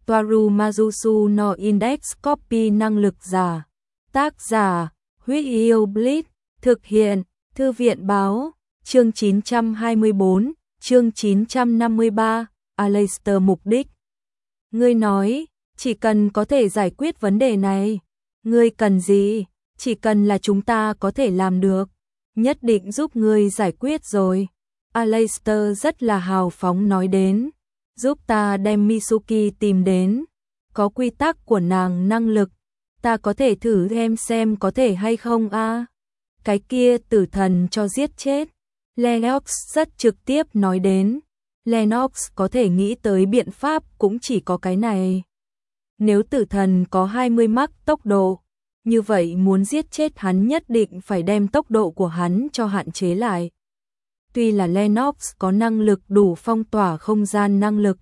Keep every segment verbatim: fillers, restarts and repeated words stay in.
Toaru Mazusu no Index Copy năng lực giả. Tác giả, Huyết Yêu Blitz, thực hiện, Thư viện báo, chương chín trăm hai mươi bốn, chương chín trăm năm mươi ba, Aleister mục đích. Ngươi nói, chỉ cần có thể giải quyết vấn đề này. Ngươi cần gì? Chỉ cần là chúng ta có thể làm được. Nhất định giúp ngươi giải quyết rồi. Aleister rất là hào phóng nói đến. Giúp ta đem Mitsuki tìm đến. Có quy tắc của nàng năng lực. Ta có thể thử em xem có thể hay không a. À? Cái kia tử thần cho giết chết. Lennox rất trực tiếp nói đến. Lennox có thể nghĩ tới biện pháp cũng chỉ có cái này. Nếu tử thần có hai mươi mach tốc độ, như vậy muốn giết chết hắn nhất định phải đem tốc độ của hắn cho hạn chế lại. Tuy là Lennox có năng lực đủ phong tỏa không gian năng lực,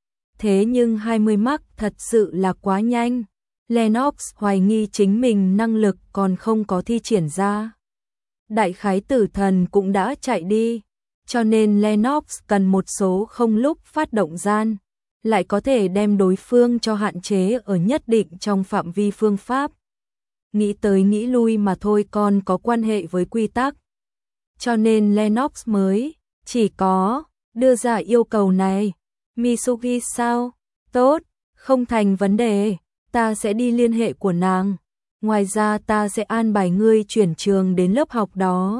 thế nhưng hai mươi mach thật sự là quá nhanh. Lennox hoài nghi chính mình năng lực còn không có thi triển ra. Đại khái tử thần cũng đã chạy đi, cho nên Lennox cần một số không lúc phát động gian, lại có thể đem đối phương cho hạn chế ở nhất định trong phạm vi phương pháp. Nghĩ tới nghĩ lui mà thôi còn có quan hệ với quy tắc. Cho nên Lennox mới chỉ có đưa ra yêu cầu này. Mitsuki sao? Tốt, không thành vấn đề, ta sẽ đi liên hệ của nàng. Ngoài ra ta sẽ an bài ngươi chuyển trường đến lớp học đó.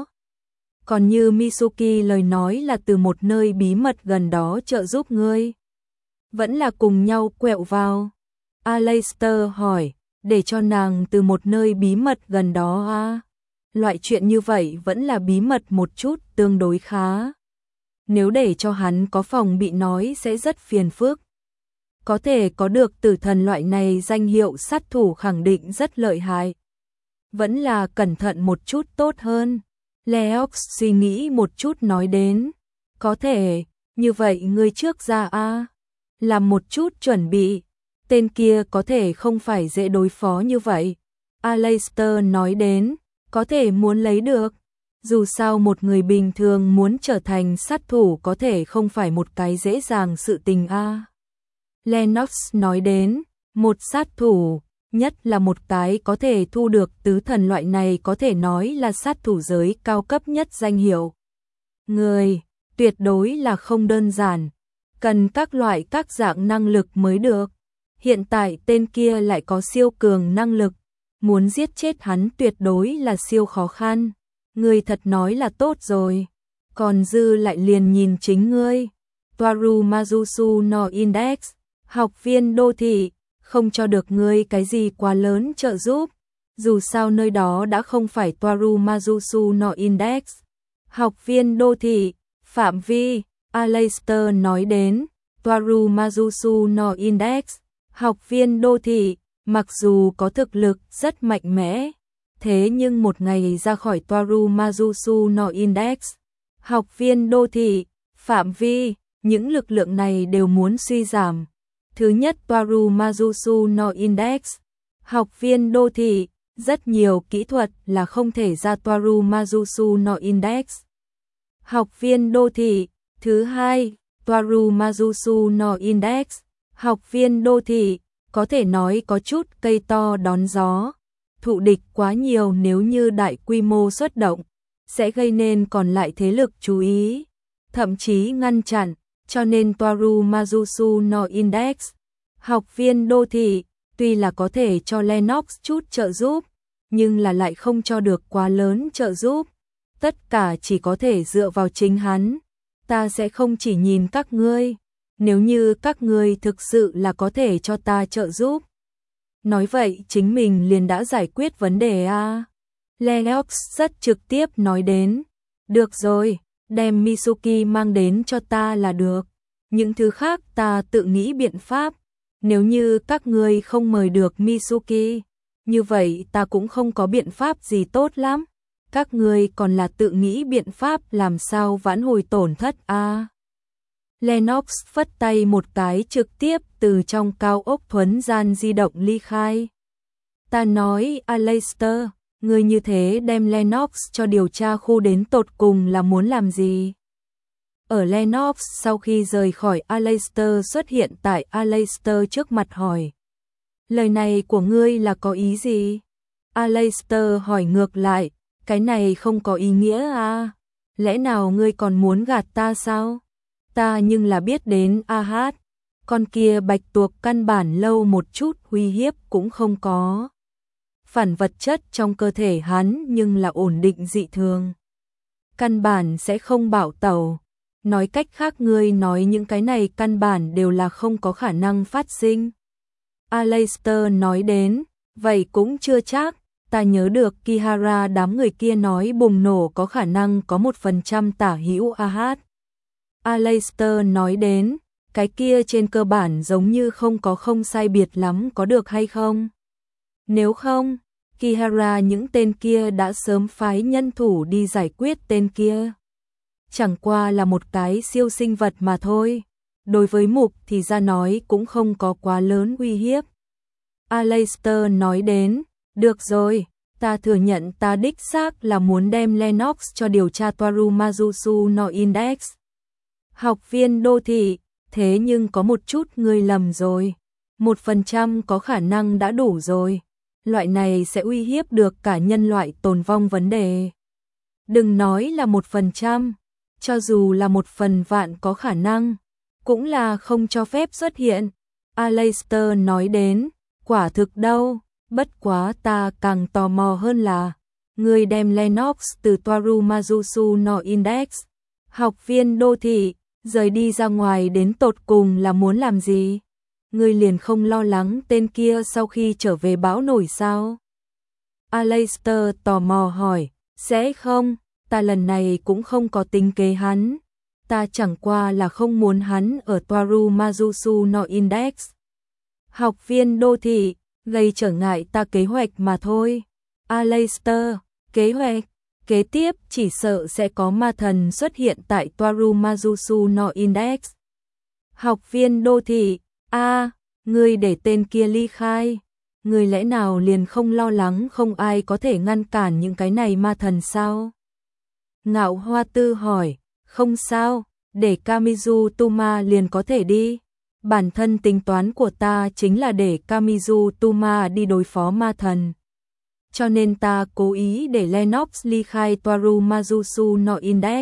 Còn như Mitsuki lời nói là từ một nơi bí mật gần đó trợ giúp ngươi. Vẫn là cùng nhau quẹo vào. Aleister hỏi, để cho nàng từ một nơi bí mật gần đó à? Loại chuyện như vậy vẫn là bí mật một chút tương đối khá. Nếu để cho hắn có phòng bị nói sẽ rất phiền phức. Có thể có được tử thần loại này danh hiệu sát thủ khẳng định rất lợi hại. Vẫn là cẩn thận một chút tốt hơn. Lennox suy nghĩ một chút nói đến. Có thể, như vậy ngươi trước ra a à? Làm một chút chuẩn bị. Tên kia có thể không phải dễ đối phó như vậy. Aleister nói đến. Có thể muốn lấy được. Dù sao một người bình thường muốn trở thành sát thủ có thể không phải một cái dễ dàng sự tình a. À. Lennox nói đến, một sát thủ, nhất là một cái có thể thu được tứ thần loại này có thể nói là sát thủ giới cao cấp nhất danh hiệu. Người, tuyệt đối là không đơn giản, cần các loại các dạng năng lực mới được. Hiện tại tên kia lại có siêu cường năng lực, muốn giết chết hắn tuyệt đối là siêu khó khăn. Ngươi thật nói là tốt rồi, còn dư lại liền nhìn chính ngươi. Toaru Mazusu no Index, học viên đô thị, không cho được ngươi cái gì quá lớn trợ giúp. Dù sao nơi đó đã không phải Toaru Mazusu no Index. Học viên đô thị, phạm vi, Aleister nói đến, Toaru Mazusu no Index, học viên đô thị, mặc dù có thực lực rất mạnh mẽ, thế nhưng một ngày ra khỏi Toaru Mazusu no Index, học viên đô thị, phạm vi, những lực lượng này đều muốn suy giảm. Thứ nhất Toaru Mazusu no Index, học viên đô thị, rất nhiều kỹ thuật là không thể ra Toaru Mazusu no Index. Học viên đô thị, thứ hai, Toaru Mazusu no Index, học viên đô thị, có thể nói có chút cây to đón gió. Thụ địch quá nhiều nếu như đại quy mô xuất động, sẽ gây nên còn lại thế lực chú ý, thậm chí ngăn chặn, cho nên Toaru Mazusu no Index, học viên đô thị, tuy là có thể cho Lennox chút trợ giúp, nhưng là lại không cho được quá lớn trợ giúp, tất cả chỉ có thể dựa vào chính hắn. Ta sẽ không chỉ nhìn các ngươi, nếu như các ngươi thực sự là có thể cho ta trợ giúp. Nói vậy chính mình liền đã giải quyết vấn đề a. À? Lennox rất trực tiếp nói đến. Được rồi, đem Mitsuki mang đến cho ta là được. Những thứ khác ta tự nghĩ biện pháp. Nếu như các ngươi không mời được Mitsuki, như vậy ta cũng không có biện pháp gì tốt lắm. Các ngươi còn là tự nghĩ biện pháp làm sao vãn hồi tổn thất a. À? Lennox phất tay một cái trực tiếp từ trong cao ốc thuấn gian di động ly khai. Ta nói Aleister, ngươi như thế đem Lennox cho điều tra khu đến tột cùng là muốn làm gì? ở Lennox sau khi rời khỏi Aleister xuất hiện tại Aleister trước mặt hỏi. Lời này của ngươi là có ý gì? Aleister hỏi ngược lại, cái này không có ý nghĩa à? Lẽ nào ngươi còn muốn gạt ta sao? Ta nhưng là biết đến Ahad, con kia bạch tuộc căn bản lâu một chút uy hiếp cũng không có. Phản vật chất trong cơ thể hắn nhưng là ổn định dị thường. Căn bản sẽ không bạo tẩu. Nói cách khác ngươi nói những cái này căn bản đều là không có khả năng phát sinh. Aleister nói đến, vậy cũng chưa chắc, ta nhớ được Kihara đám người kia nói bùng nổ có khả năng có một phần trăm tả hữu Ahad. Aleister nói đến, cái kia trên cơ bản giống như không có không sai biệt lắm có được hay không? Nếu không, Kihara những tên kia đã sớm phái nhân thủ đi giải quyết tên kia. Chẳng qua là một cái siêu sinh vật mà thôi. Đối với mục thì ra nói cũng không có quá lớn uy hiếp. Aleister nói đến, được rồi, ta thừa nhận ta đích xác là muốn đem Lennox cho điều tra Toaru Mazusu no Index. Học viên đô thị, thế nhưng có một chút ngươi lầm rồi. Một phần trăm có khả năng đã đủ rồi. Loại này sẽ uy hiếp được cả nhân loại tồn vong vấn đề. Đừng nói là một phần trăm, cho dù là một phần vạn có khả năng, cũng là không cho phép xuất hiện. Aleister nói đến, quả thực đâu, bất quá ta càng tò mò hơn là, người đem Lennox từ Toaru Mazusu no Index, học viên đô thị, rời đi ra ngoài đến tột cùng là muốn làm gì? Ngươi liền không lo lắng tên kia sau khi trở về bão nổi sao? Aleister tò mò hỏi, sẽ không, ta lần này cũng không có tính kế hắn. Ta chẳng qua là không muốn hắn ở Toaru Mazusu no Index. Học viên đô thị, gây trở ngại ta kế hoạch mà thôi. Aleister, kế hoạch, kế tiếp chỉ sợ sẽ có ma thần xuất hiện tại Toaru Mazusu no Index. Học viên đô thị, a, à, ngươi để tên kia ly khai. Ngươi lẽ nào liền không lo lắng không ai có thể ngăn cản những cái này ma thần sao? Ngạo Hoa Tư hỏi, không sao, để Kamizu Tuma liền có thể đi. Bản thân tính toán của ta chính là để Kamizu Tuma đi đối phó ma thần. Cho nên ta cố ý để Lennox ly khai Toaru Mazusu no Index.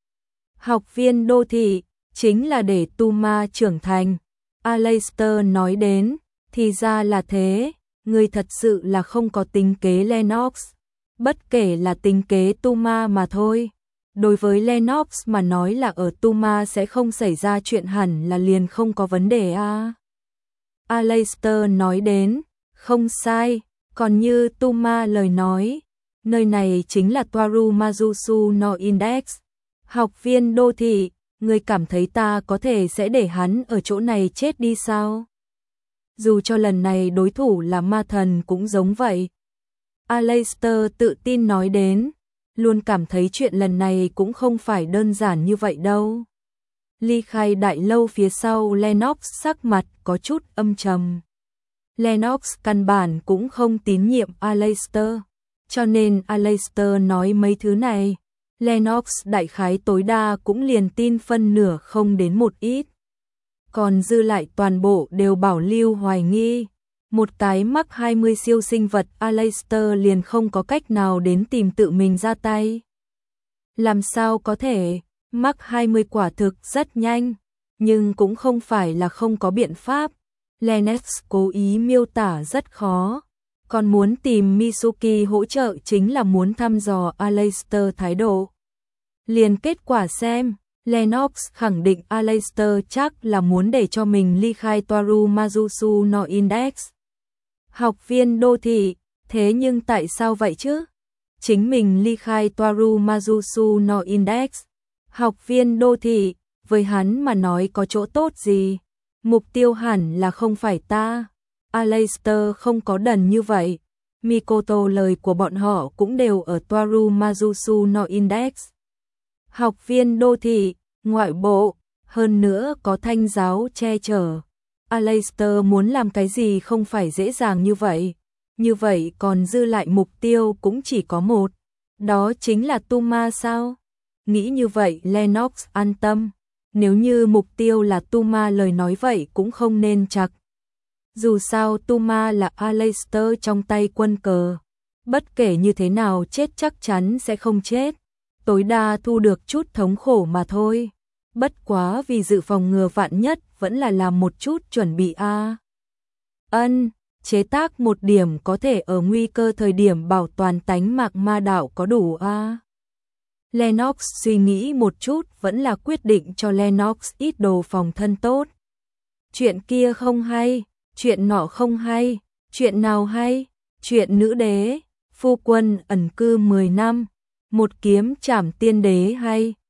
Học viên đô thị, chính là để Tuma trưởng thành. Aleister nói đến, thì ra là thế, ngươi thật sự là không có tính kế Lennox. Bất kể là tính kế Tuma mà thôi. Đối với Lennox mà nói là ở Tuma sẽ không xảy ra chuyện hẳn là liền không có vấn đề à. Aleister nói đến, không sai, còn như Tuma lời nói, nơi này chính là Toaru Mazusu no Index. Học viên đô thị, ngươi cảm thấy ta có thể sẽ để hắn ở chỗ này chết đi sao? Dù cho lần này đối thủ là ma thần cũng giống vậy. Aleister tự tin nói đến, luôn cảm thấy chuyện lần này cũng không phải đơn giản như vậy đâu. Ly khai đại lâu phía sau Lennox sắc mặt có chút âm trầm. Lennox căn bản cũng không tín nhiệm Aleister, cho nên Aleister nói mấy thứ này, Lennox đại khái tối đa cũng liền tin phân nửa không đến một ít. Còn dư lại toàn bộ đều bảo lưu hoài nghi. Một cái mắc hai mươi siêu sinh vật Aleister liền không có cách nào đến tìm tự mình ra tay. Làm sao có thể, mắc hai mươi quả thực rất nhanh, nhưng cũng không phải là không có biện pháp. Lennox cố ý miêu tả rất khó, còn muốn tìm Mitsuki hỗ trợ chính là muốn thăm dò Aleister thái độ. Liền kết quả xem, Lennox khẳng định Aleister chắc là muốn để cho mình ly khai Toaru Mazusu no Index. Học viên đô thị, thế nhưng tại sao vậy chứ? Chính mình ly khai Toaru Mazusu no Index. Học viên đô thị, với hắn mà nói có chỗ tốt gì? Mục tiêu hẳn là không phải ta. Aleister không có đần như vậy. Mikoto lời của bọn họ cũng đều ở Toaru Mazusu no Index. Học viên đô thị, ngoại bộ, hơn nữa có thanh giáo che chở. Aleister muốn làm cái gì không phải dễ dàng như vậy. Như vậy còn dư lại mục tiêu cũng chỉ có một. Đó chính là Tuma sao? Nghĩ như vậy Lennox an tâm. Nếu như mục tiêu là Tuma lời nói vậy cũng không nên chặt. Dù sao Tuma là Aleister trong tay quân cờ. Bất kể như thế nào chết chắc chắn sẽ không chết. Tối đa thu được chút thống khổ mà thôi. Bất quá vì dự phòng ngừa vạn nhất vẫn là làm một chút chuẩn bị a. À. Ân, chế tác một điểm có thể ở nguy cơ thời điểm bảo toàn tánh mạc ma đạo có đủ a. À. Lennox suy nghĩ một chút vẫn là quyết định cho Lennox ít đồ phòng thân tốt. Chuyện kia không hay, chuyện nọ không hay, chuyện nào hay, chuyện nữ đế, phu quân ẩn cư mười năm, một kiếm trảm tiên đế hay.